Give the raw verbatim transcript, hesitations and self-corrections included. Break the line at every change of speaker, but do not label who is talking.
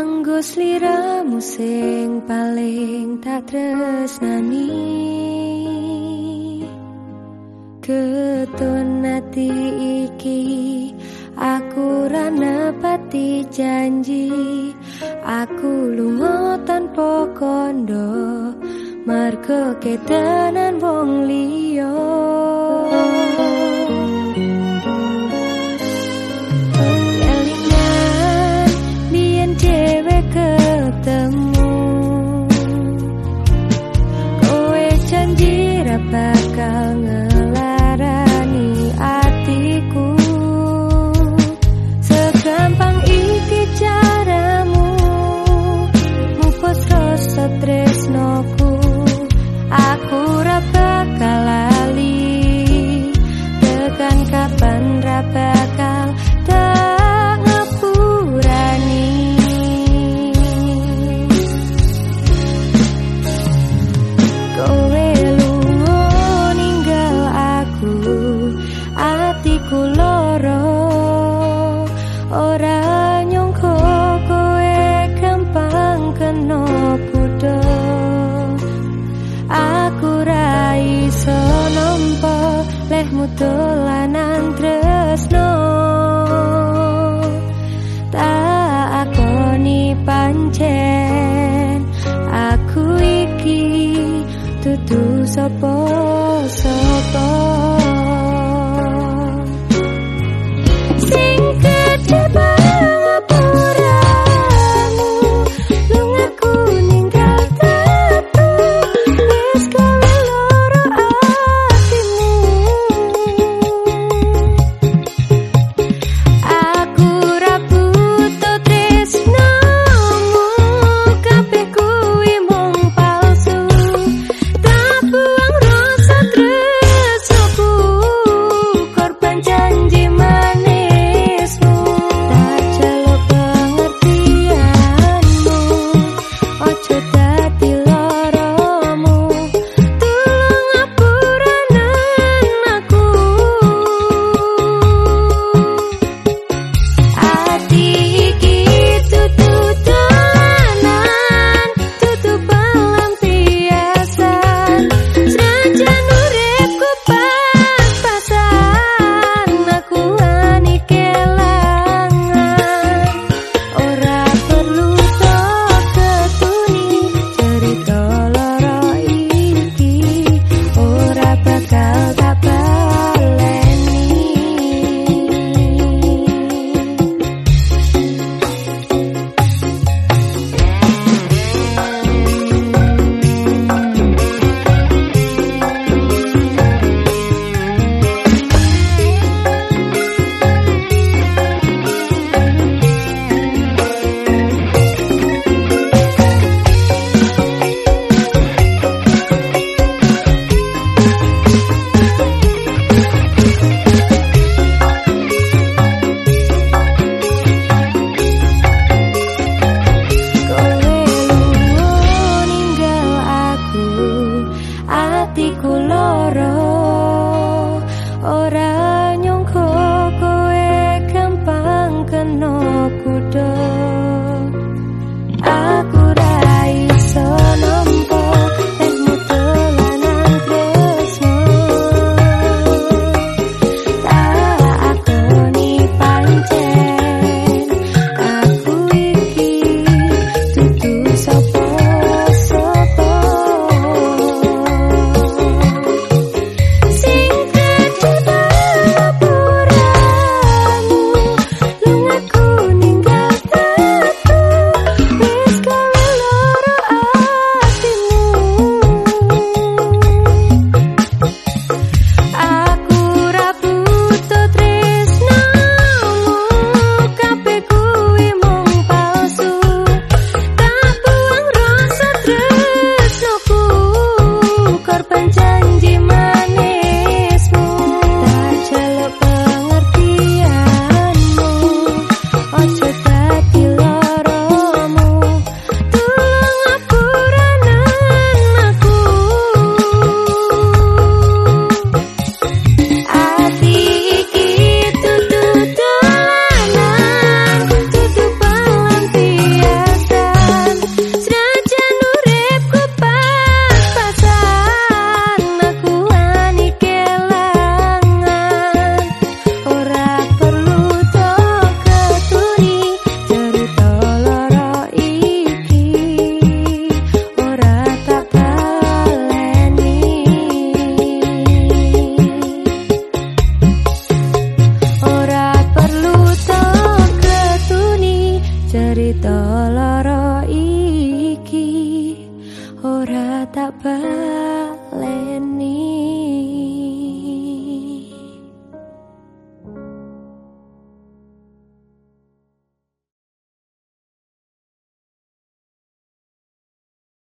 Kanggo sliramu sing paling tak tresnani, ketun ati iki aku ra nepati janji. Aku lunga tanpa kondo mergo ketenan wong liya. Kelingan biyen dhewe ketemu, kowe janji ra bakal ngelarani atiku. Segampang iki caramu mupus rasa tresnoku. Aku ra bakal lali, tekan kapan ra bakal tak ngapurani. Kowe lunga ninggal aku, atiku loro. Ora nyangka kowe gampang kena pudha. Aku ra iso nampa lehmu dolanan tresno. Tak akoni pancen aku iki dudu sapa-sapa. Sing gedhe pangapuramu, lungaku ninggal tetu. Wis kowe loro atimu, aku ra butuh tresnomu. Kabeh kuwi mung palsu, tak buang rasa tak baleni.